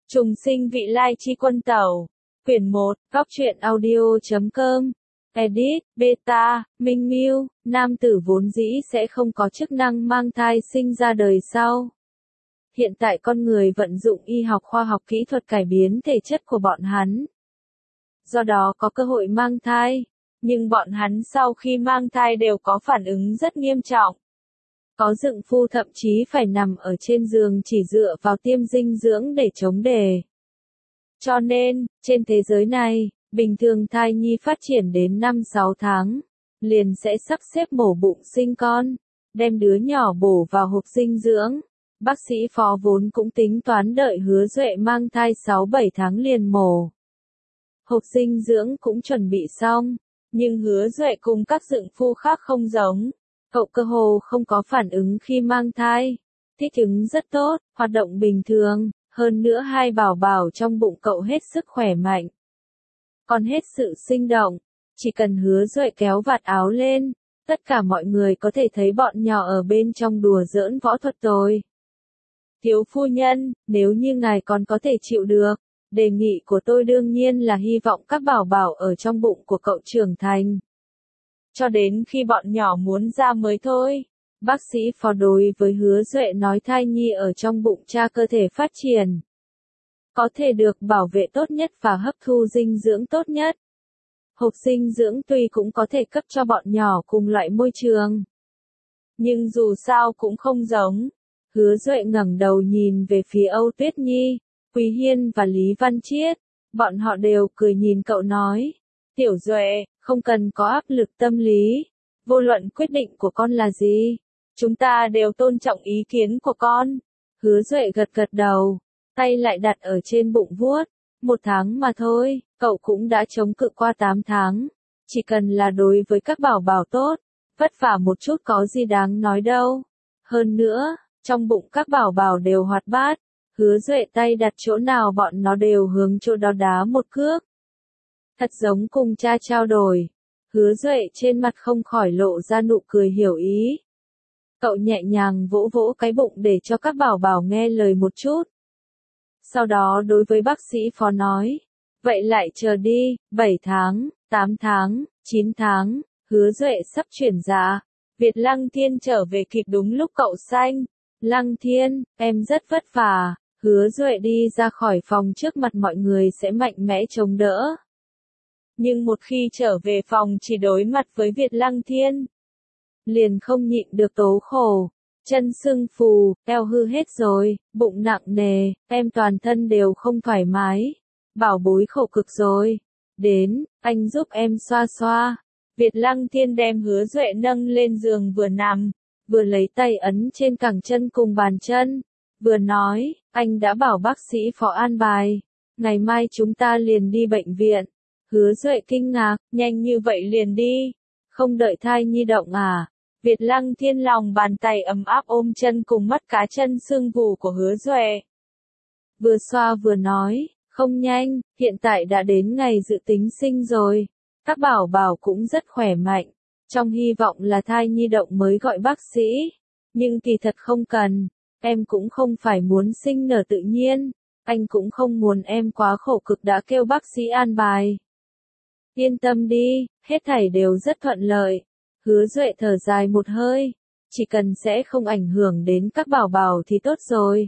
Trùng sinh vị lai chi quân tẩu. Quyển 1, góc truyện audio.com. Edit, Beta, Minh Miu, nam tử vốn dĩ sẽ không có chức năng mang thai sinh ra đời sau. Hiện tại con người vận dụng y học khoa học kỹ thuật cải biến thể chất của bọn hắn. Do đó có cơ hội mang thai, nhưng bọn hắn sau khi mang thai đều có phản ứng rất nghiêm trọng. Có dựng phu thậm chí phải nằm ở trên giường chỉ dựa vào tiêm dinh dưỡng để chống đề. Cho nên, trên thế giới này, bình thường thai nhi phát triển đến 5-6 tháng, liền sẽ sắp xếp mổ bụng sinh con, đem đứa nhỏ bổ vào hộp dinh dưỡng. Bác sĩ Phó vốn cũng tính toán đợi Hứa Duệ mang thai 6-7 tháng liền mổ. Hộp dinh dưỡng cũng chuẩn bị xong, nhưng Hứa Duệ cùng các dựng phu khác không giống. Cậu cơ hồ không có phản ứng khi mang thai, thích ứng rất tốt, hoạt động bình thường, hơn nữa hai bảo bảo trong bụng cậu hết sức khỏe mạnh. Còn hết sự sinh động, chỉ cần Hứa Duệ kéo vạt áo lên, tất cả mọi người có thể thấy bọn nhỏ ở bên trong đùa giỡn võ thuật rồi. Thiếu phu nhân, nếu như ngài còn có thể chịu được, đề nghị của tôi đương nhiên là hy vọng các bảo bảo ở trong bụng của cậu trưởng thành. Cho đến khi bọn nhỏ muốn ra mới thôi. Bác sĩ Phó đối với Hứa Duệ nói thai nhi ở trong bụng cha cơ thể phát triển. Có thể được bảo vệ tốt nhất và hấp thu dinh dưỡng tốt nhất. Hộp dinh dưỡng tuy cũng có thể cấp cho bọn nhỏ cùng loại môi trường. Nhưng dù sao cũng không giống. Hứa Duệ ngẩng đầu nhìn về phía Âu Tuyết Nhi, Quý Hiên và Lý Văn Chiết. Bọn họ đều cười nhìn cậu nói. Tiểu Duệ, không cần có áp lực tâm lý. Vô luận quyết định của con là gì, chúng ta đều tôn trọng ý kiến của con. Hứa Duệ gật gật đầu, tay lại đặt ở trên bụng vuốt. 1 tháng mà thôi, cậu cũng đã chống cự qua 8 tháng. Chỉ cần là đối với các bảo bảo tốt, vất vả một chút có gì đáng nói đâu. Hơn nữa, trong bụng các bảo bảo đều hoạt bát. Hứa Duệ tay đặt chỗ nào bọn nó đều hướng chỗ đó đá một cước. Thật giống cùng cha trao đổi. Hứa Duệ trên mặt không khỏi lộ ra nụ cười hiểu ý. Cậu nhẹ nhàng vỗ vỗ cái bụng để cho các bảo bảo nghe lời một chút. Sau đó đối với bác sĩ Phó nói. Vậy lại chờ đi, 7 tháng, 8 tháng, 9 tháng, Hứa Duệ sắp chuyển dạ. Việt Lăng Thiên trở về kịp đúng lúc cậu sanh. Lăng Thiên, em rất vất vả. Hứa Duệ đi ra khỏi phòng trước mặt mọi người sẽ mạnh mẽ chống đỡ. Nhưng một khi trở về phòng chỉ đối mặt với Việt Lăng Thiên, liền không nhịn được tố khổ. Chân sưng phù, eo hư hết rồi, bụng nặng nề, em toàn thân đều không thoải mái. Bảo bối khổ cực rồi. Đến, anh giúp em xoa xoa. Việt Lăng Thiên đem Hứa Duệ nâng lên giường vừa nằm, vừa lấy tay ấn trên cẳng chân cùng bàn chân, vừa nói, anh đã bảo bác sĩ Phó an bài. Ngày mai chúng ta liền đi bệnh viện. Hứa Duệ kinh ngạc, nhanh như vậy liền đi. Không đợi thai nhi động à? Việt Lăng Thiên lòng bàn tay ấm áp ôm chân cùng mắt cá chân sưng vù của Hứa Duệ. Vừa xoa vừa nói, không nhanh, hiện tại đã đến ngày dự tính sinh rồi. Các bảo bảo cũng rất khỏe mạnh. Trong hy vọng là thai nhi động mới gọi bác sĩ. Nhưng kỳ thật không cần. Em cũng không phải muốn sinh nở tự nhiên. Anh cũng không muốn em quá khổ cực đã kêu bác sĩ an bài. Yên tâm đi, hết thảy đều rất thuận lợi. Hứa Duệ thở dài một hơi. Chỉ cần sẽ không ảnh hưởng đến các bảo bảo thì tốt rồi.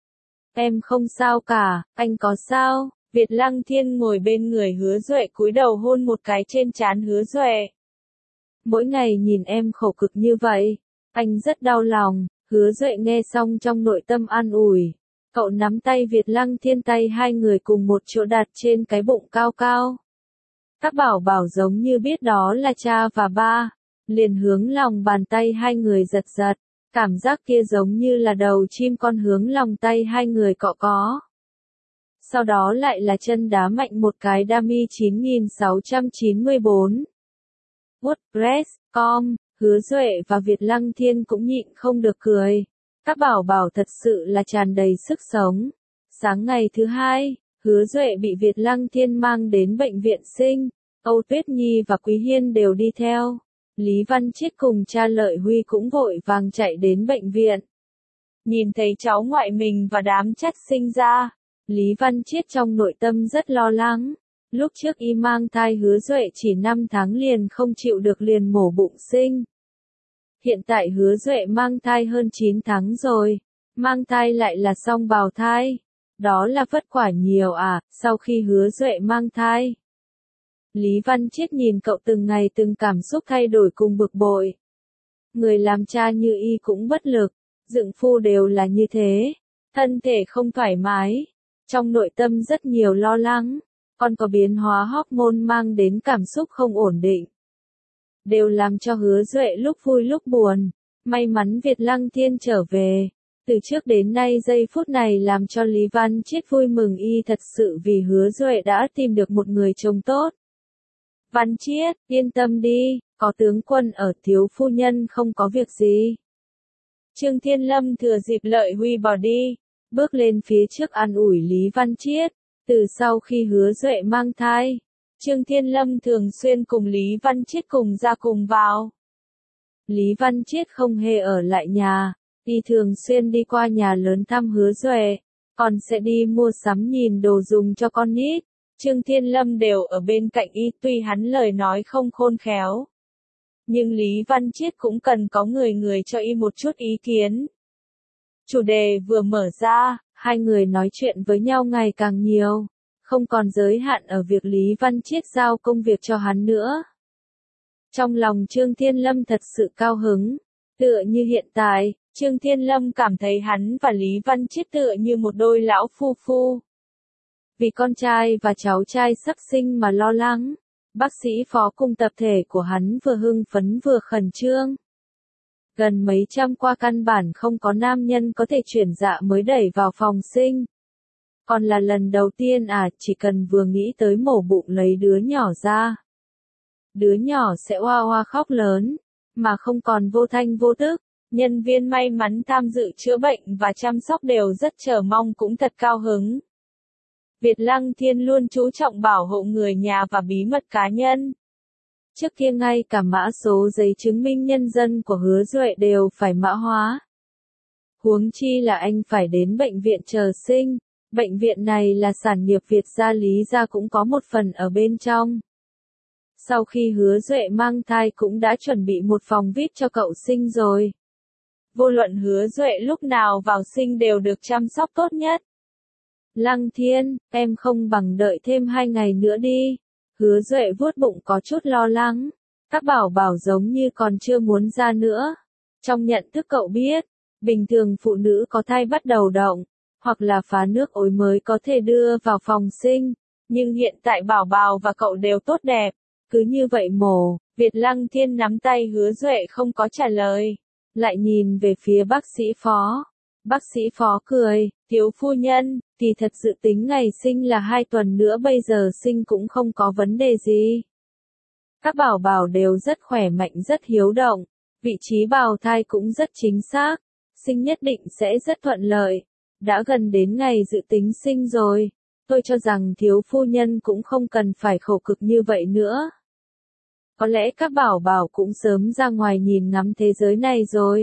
Em không sao cả, anh có sao? Việt Lăng Thiên ngồi bên người Hứa Duệ cúi đầu hôn một cái trên trán Hứa Duệ. Mỗi ngày nhìn em khổ cực như vậy, anh rất đau lòng. Hứa Duệ nghe xong trong nội tâm an ủi. Cậu nắm tay Việt Lăng Thiên, tay hai người cùng một chỗ đặt trên cái bụng cao cao. Các bảo bảo giống như biết đó là cha và ba, liền hướng lòng bàn tay hai người giật giật. Cảm giác kia giống như là đầu chim con hướng lòng tay hai người cọ có. Sau đó lại là chân đá mạnh một cái dummy 9694. WordPress.com, Hứa Duệ và Việt Lăng Thiên cũng nhịn không được cười. Các bảo bảo thật sự là tràn đầy sức sống. Sáng ngày thứ hai, Hứa Duệ bị Việt Lăng Thiên mang đến bệnh viện sinh. Âu Tuyết Nhi và Quý Hiên đều đi theo. Lý Văn Chiết cùng cha Lợi Huy cũng vội vàng chạy đến bệnh viện. Nhìn thấy cháu ngoại mình và đám chất sinh ra, Lý Văn Chiết trong nội tâm rất lo lắng. Lúc trước y mang thai Hứa Duệ chỉ 5 tháng liền không chịu được liền mổ bụng sinh. Hiện tại Hứa Duệ mang thai hơn 9 tháng rồi. Mang thai lại là song bào thai. Đó là vất vả nhiều à, sau khi Hứa Duệ mang thai. Lý Văn Chiết nhìn cậu từng ngày từng cảm xúc thay đổi cùng bực bội. Người làm cha như y cũng bất lực, dựng phu đều là như thế. Thân thể không thoải mái, trong nội tâm rất nhiều lo lắng, còn có biến hóa hormone mang đến cảm xúc không ổn định. Đều làm cho Hứa Duệ lúc vui lúc buồn. May mắn Việt Lăng Thiên trở về. Từ trước đến nay giây phút này làm cho Lý Văn Chiết vui mừng y thật sự vì Hứa Duệ đã tìm được một người chồng tốt. Văn Chiết, yên tâm đi, có tướng quân ở thiếu phu nhân không có việc gì. Trương Thiên Lâm thừa dịp lợi huy bỏ đi, bước lên phía trước an ủi Lý Văn Chiết. Từ sau khi Hứa Duệ mang thai, Trương Thiên Lâm thường xuyên cùng Lý Văn Chiết cùng ra cùng vào. Lý Văn Chiết không hề ở lại nhà, y thường xuyên đi qua nhà lớn thăm Hứa Duệ, còn sẽ đi mua sắm nhìn đồ dùng cho con nít. Trương Thiên Lâm đều ở bên cạnh y, tuy hắn lời nói không khôn khéo. Nhưng Lý Văn Chiết cũng cần có người cho y một chút ý kiến. Chủ đề vừa mở ra, hai người nói chuyện với nhau ngày càng nhiều, không còn giới hạn ở việc Lý Văn Chiết giao công việc cho hắn nữa. Trong lòng Trương Thiên Lâm thật sự cao hứng, tựa như hiện tại, Trương Thiên Lâm cảm thấy hắn và Lý Văn Chiết tựa như một đôi lão phu phu. Vì con trai và cháu trai sắp sinh mà lo lắng, bác sĩ phó cùng tập thể của hắn vừa hưng phấn vừa khẩn trương. Gần mấy trăm qua căn bản không có nam nhân có thể chuyển dạ mới đẩy vào phòng sinh. Còn là lần đầu tiên chỉ cần vừa nghĩ tới mổ bụng lấy đứa nhỏ ra. Đứa nhỏ sẽ oa oa khóc lớn, mà không còn vô thanh vô tức. Nhân viên may mắn tham dự chữa bệnh và chăm sóc đều rất chờ mong cũng thật cao hứng. Việt Lăng Thiên luôn chú trọng bảo hộ người nhà và bí mật cá nhân. Trước kia ngay cả mã số giấy chứng minh nhân dân của Hứa Duệ đều phải mã hóa. Huống chi là anh phải đến bệnh viện chờ sinh. Bệnh viện này là sản nghiệp Việt gia Lý gia cũng có một phần ở bên trong. Sau khi Hứa Duệ mang thai cũng đã chuẩn bị một phòng VIP cho cậu sinh rồi. Vô luận Hứa Duệ lúc nào vào sinh đều được chăm sóc tốt nhất. Lăng Thiên, em không bằng đợi thêm 2 ngày nữa đi. Hứa Duệ vuốt bụng có chút lo lắng. Các bảo bảo giống như còn chưa muốn ra nữa. Trong nhận thức cậu biết, bình thường phụ nữ có thai bắt đầu động, hoặc là phá nước ối mới có thể đưa vào phòng sinh. Nhưng hiện tại bảo bảo và cậu đều tốt đẹp. Cứ như vậy mổ, Việt Lăng Thiên nắm tay Hứa Duệ không có trả lời. Lại nhìn về phía bác sĩ phó. Bác sĩ phó cười, thiếu phu nhân, thì thật dự tính ngày sinh là 2 tuần nữa bây giờ sinh cũng không có vấn đề gì. Các bảo bảo đều rất khỏe mạnh rất hiếu động, vị trí bào thai cũng rất chính xác, sinh nhất định sẽ rất thuận lợi. Đã gần đến ngày dự tính sinh rồi, tôi cho rằng thiếu phu nhân cũng không cần phải khổ cực như vậy nữa. Có lẽ các bảo bảo cũng sớm ra ngoài nhìn ngắm thế giới này rồi.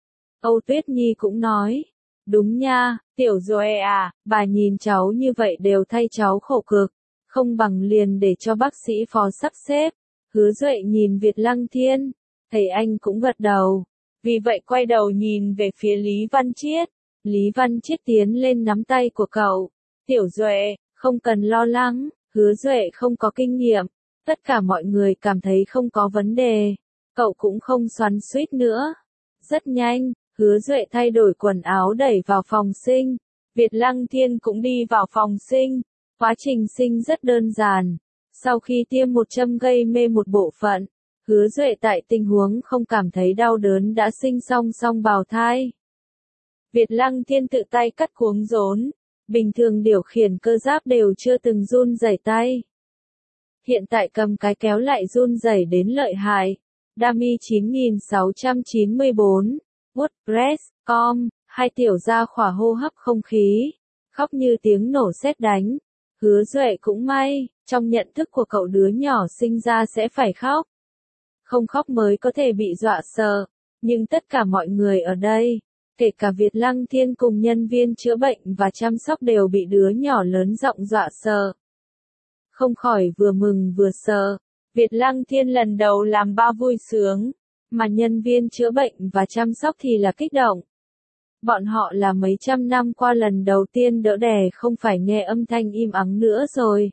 Âu Tuyết Nhi cũng nói, đúng nha, tiểu Duệ bà nhìn cháu như vậy đều thay cháu khổ cực, không bằng liền để cho bác sĩ phó sắp xếp. Hứa Duệ nhìn Việt Lăng Thiên, thấy anh cũng gật đầu, vì vậy quay đầu nhìn về phía Lý Văn Chiết. Lý Văn Chiết tiến lên nắm tay của cậu, tiểu Duệ, không cần lo lắng, Hứa Duệ không có kinh nghiệm, tất cả mọi người cảm thấy không có vấn đề, cậu cũng không xoắn xuýt nữa. Rất nhanh, Hứa Duệ thay đổi quần áo đẩy vào phòng sinh, Việt Lăng Thiên cũng đi vào phòng sinh, quá trình sinh rất đơn giản. Sau khi tiêm một châm gây mê một bộ phận, Hứa Duệ tại tình huống không cảm thấy đau đớn đã sinh xong bào thai. Việt Lăng Thiên tự tay cắt cuống rốn, bình thường điều khiển cơ giáp đều chưa từng run rẩy tay. Hiện tại cầm cái kéo lại run rẩy đến lợi hại. Dami 9694, WordPress.com, 2 tiểu gia khỏa hô hấp không khí, khóc như tiếng nổ sét đánh. Hứa Duệ cũng may, trong nhận thức của cậu đứa nhỏ sinh ra sẽ phải khóc. Không khóc mới có thể bị dọa sợ, nhưng tất cả mọi người ở đây, Kể cả Việt Lăng Thiên cùng nhân viên chữa bệnh và chăm sóc đều bị đứa nhỏ lớn giọng dọa sợ. Không khỏi vừa mừng vừa sợ. Việt Lăng Thiên lần đầu làm ba vui sướng, mà nhân viên chữa bệnh và chăm sóc thì là kích động. Bọn họ là mấy trăm năm qua lần đầu tiên đỡ đẻ không phải nghe âm thanh im ắng nữa rồi,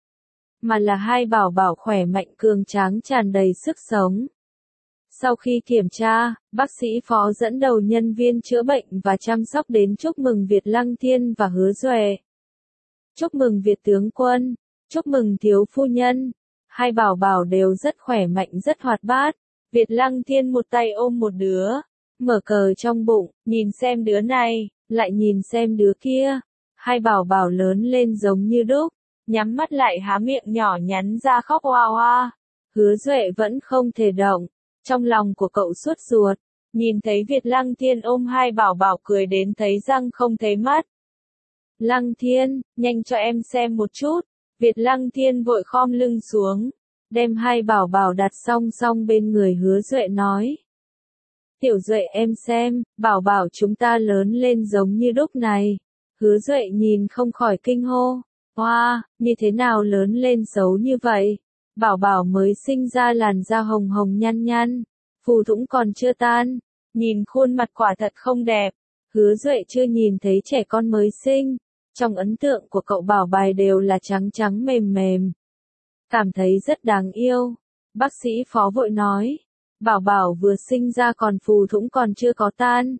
mà là hai bảo bảo khỏe mạnh cường tráng tràn đầy sức sống. Sau khi kiểm tra, bác sĩ phó dẫn đầu nhân viên chữa bệnh và chăm sóc đến chúc mừng Việt Lăng Thiên và Hứa Duệ. Chúc mừng Việt tướng quân, chúc mừng thiếu phu nhân. Hai bảo bảo đều rất khỏe mạnh rất hoạt bát. Việt Lăng Thiên một tay ôm một đứa, mở cờ trong bụng, nhìn xem đứa này, lại nhìn xem đứa kia. Hai bảo bảo lớn lên giống như đúc, nhắm mắt lại há miệng nhỏ nhắn ra khóc oa oa. Hứa Duệ vẫn không thể động, trong lòng của cậu suốt ruột, nhìn thấy Việt Lăng Thiên ôm hai bảo bảo cười đến thấy răng không thấy mắt. Lăng Thiên, nhanh cho em xem một chút. Việt Lăng Thiên vội khom lưng xuống, đem hai bảo bảo đặt song song bên người Hứa Duệ nói. Tiểu Duệ em xem, bảo bảo chúng ta lớn lên giống như đúc này. Hứa Duệ nhìn không khỏi kinh hô. Wow, như thế nào lớn lên xấu như vậy? Bảo bảo mới sinh ra làn da hồng hồng nhăn nhăn, phù thủng còn chưa tan, nhìn khuôn mặt quả thật không đẹp. Hứa Duệ chưa nhìn thấy trẻ con mới sinh, trong ấn tượng của cậu bảo bài đều là trắng trắng mềm mềm. Cảm thấy rất đáng yêu. Bác sĩ phó vội nói, bảo bảo vừa sinh ra còn phù thủng còn chưa có tan.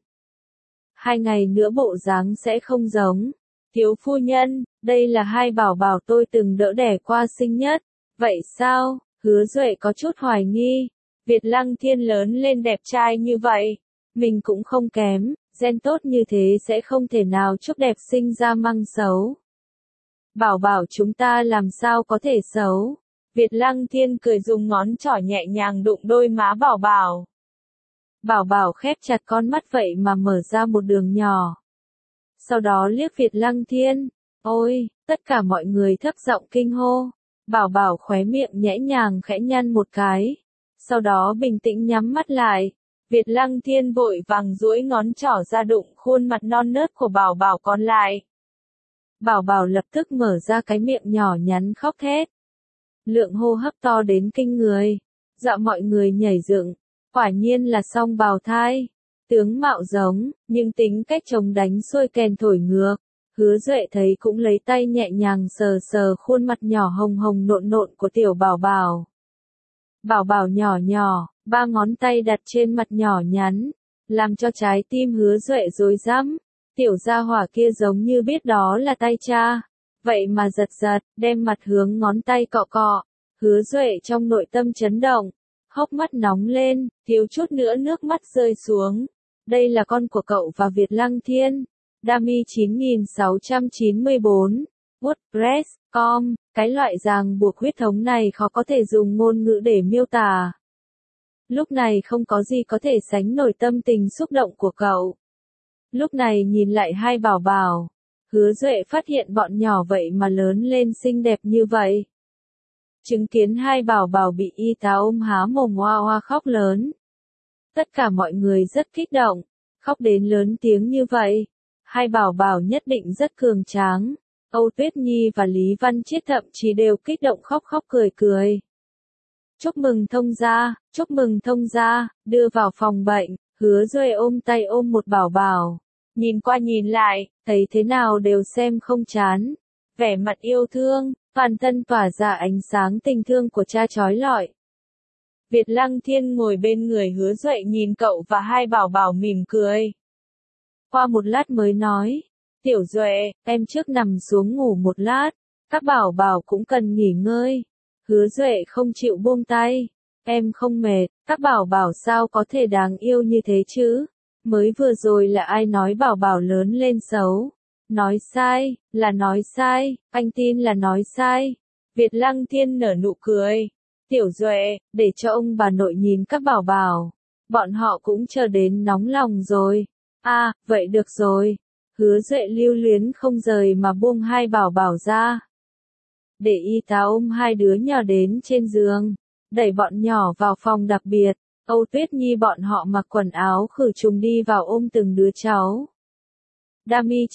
2 ngày nữa bộ dáng sẽ không giống. Thiếu phu nhân, đây là hai bảo bảo tôi từng đỡ đẻ qua sinh nhất. Vậy sao? Hứa Duệ có chút hoài nghi. Việt Lăng Thiên lớn lên đẹp trai như vậy, mình cũng không kém, gen tốt như thế sẽ không thể nào chúc đẹp sinh ra măng xấu. Bảo bảo chúng ta làm sao có thể xấu? Việt Lăng Thiên cười dùng ngón trỏ nhẹ nhàng đụng đôi má bảo bảo. Bảo bảo khép chặt con mắt vậy mà mở ra một đường nhỏ. Sau đó liếc Việt Lăng Thiên. Ôi, tất cả mọi người thấp giọng kinh hô. Bảo bảo khóe miệng nhẽ nhàng khẽ nhăn một cái. Sau đó bình tĩnh nhắm mắt lại. Việt Lăng Thiên vội vàng duỗi ngón trỏ ra đụng khuôn mặt non nớt của bảo bảo còn lại. Bảo bảo lập tức mở ra cái miệng nhỏ nhắn khóc thét. Lượng hô hấp to đến kinh người. Dọa mọi người nhảy dựng. Quả nhiên là song bào thai. Tướng mạo giống, nhưng tính cách chống đánh xuôi kèn thổi ngược. Hứa Duệ thấy cũng lấy tay nhẹ nhàng sờ sờ khuôn mặt nhỏ hồng hồng nộn nộn của tiểu bảo bảo. Bảo bảo nhỏ nhỏ, 3 ngón tay đặt trên mặt nhỏ nhắn, làm cho trái tim Hứa Duệ rối rắm. Tiểu gia hỏa kia giống như biết đó là tay cha, vậy mà giật giật, đem mặt hướng ngón tay cọ cọ. Hứa Duệ trong nội tâm chấn động, hốc mắt nóng lên, thiếu chút nữa nước mắt rơi xuống. Đây là con của cậu và Việt Lăng Thiên. Dami 9694, WordPress.com, cái loại ràng buộc huyết thống này khó có thể dùng ngôn ngữ để miêu tả. Lúc này không có gì có thể sánh nổi tâm tình xúc động của cậu. Lúc này nhìn lại hai bảo bảo, Hứa Duệ phát hiện bọn nhỏ vậy mà lớn lên xinh đẹp như vậy. Chứng kiến hai bảo bảo bị y tá ôm há mồm oa oa khóc lớn. Tất cả mọi người rất kích động, khóc đến lớn tiếng như vậy. Hai bảo bảo nhất định rất cường tráng. Âu Tuyết Nhi và Lý Văn Chiết thậm chí đều kích động khóc khóc cười cười. Chúc mừng thông gia, đưa vào phòng bệnh. Hứa Duệ ôm tay ôm một bảo bảo. Nhìn qua nhìn lại, thấy thế nào đều xem không chán. Vẻ mặt yêu thương, toàn thân tỏa ra ánh sáng tình thương của cha chói lọi. Việt Lăng Thiên ngồi bên người Hứa Duệ nhìn cậu và hai bảo bảo mỉm cười. Qua một lát mới nói, Tiểu Duệ, em trước nằm xuống ngủ một lát, các bảo bảo cũng cần nghỉ ngơi. Hứa Duệ không chịu buông tay, em không mệt, các bảo bảo sao có thể đáng yêu như thế chứ? Mới vừa rồi là ai nói bảo bảo lớn lên xấu? Nói sai, là nói sai, anh tin là nói sai. Việt Lăng Thiên nở nụ cười. Tiểu Duệ, để cho ông bà nội nhìn các bảo bảo. Bọn họ cũng chờ đến nóng lòng rồi. À, vậy được rồi. Hứa Duệ lưu luyến không rời mà buông hai bảo bảo ra. Để y tá ôm hai đứa nhỏ đến trên giường, đẩy bọn nhỏ vào phòng đặc biệt. Âu Tuyết Nhi bọn họ mặc quần áo khử trùng đi vào ôm từng đứa cháu. Dami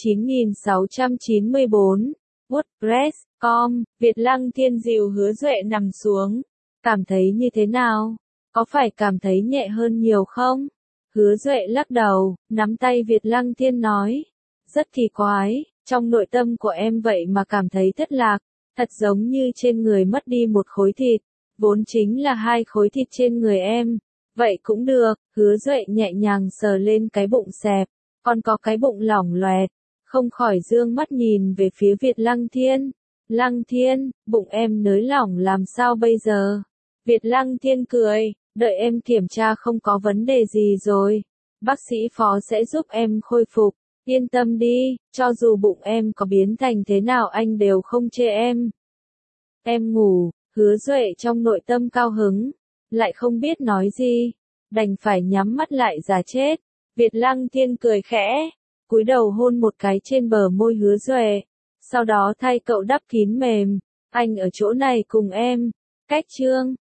9694, WordPress.com, Việt Lăng Thiên dìu Hứa Duệ nằm xuống. Cảm thấy như thế nào? Có phải cảm thấy nhẹ hơn nhiều không? Hứa Duệ lắc đầu, nắm tay Việt Lăng Thiên nói. Rất kỳ quái, trong nội tâm của em vậy mà cảm thấy thất lạc, thật giống như trên người mất đi một khối thịt, vốn chính là 2 khối thịt trên người em. Vậy cũng được, Hứa Duệ nhẹ nhàng sờ lên cái bụng xẹp, còn có cái bụng lỏng loẹt, không khỏi dương mắt nhìn về phía Việt Lăng Thiên. Lăng Thiên, bụng em nới lỏng làm sao bây giờ? Việt Lăng Thiên cười, đợi em kiểm tra không có vấn đề gì rồi. Bác sĩ phó sẽ giúp em khôi phục, yên tâm đi, cho dù bụng em có biến thành thế nào anh đều không chê em. Em ngủ, Hứa Duệ trong nội tâm cao hứng, lại không biết nói gì, đành phải nhắm mắt lại giả chết. Việt Lăng Thiên cười khẽ, cúi đầu hôn một cái trên bờ môi Hứa Duệ, sau đó thay cậu đắp kín mềm, anh ở chỗ này cùng em. Cách chương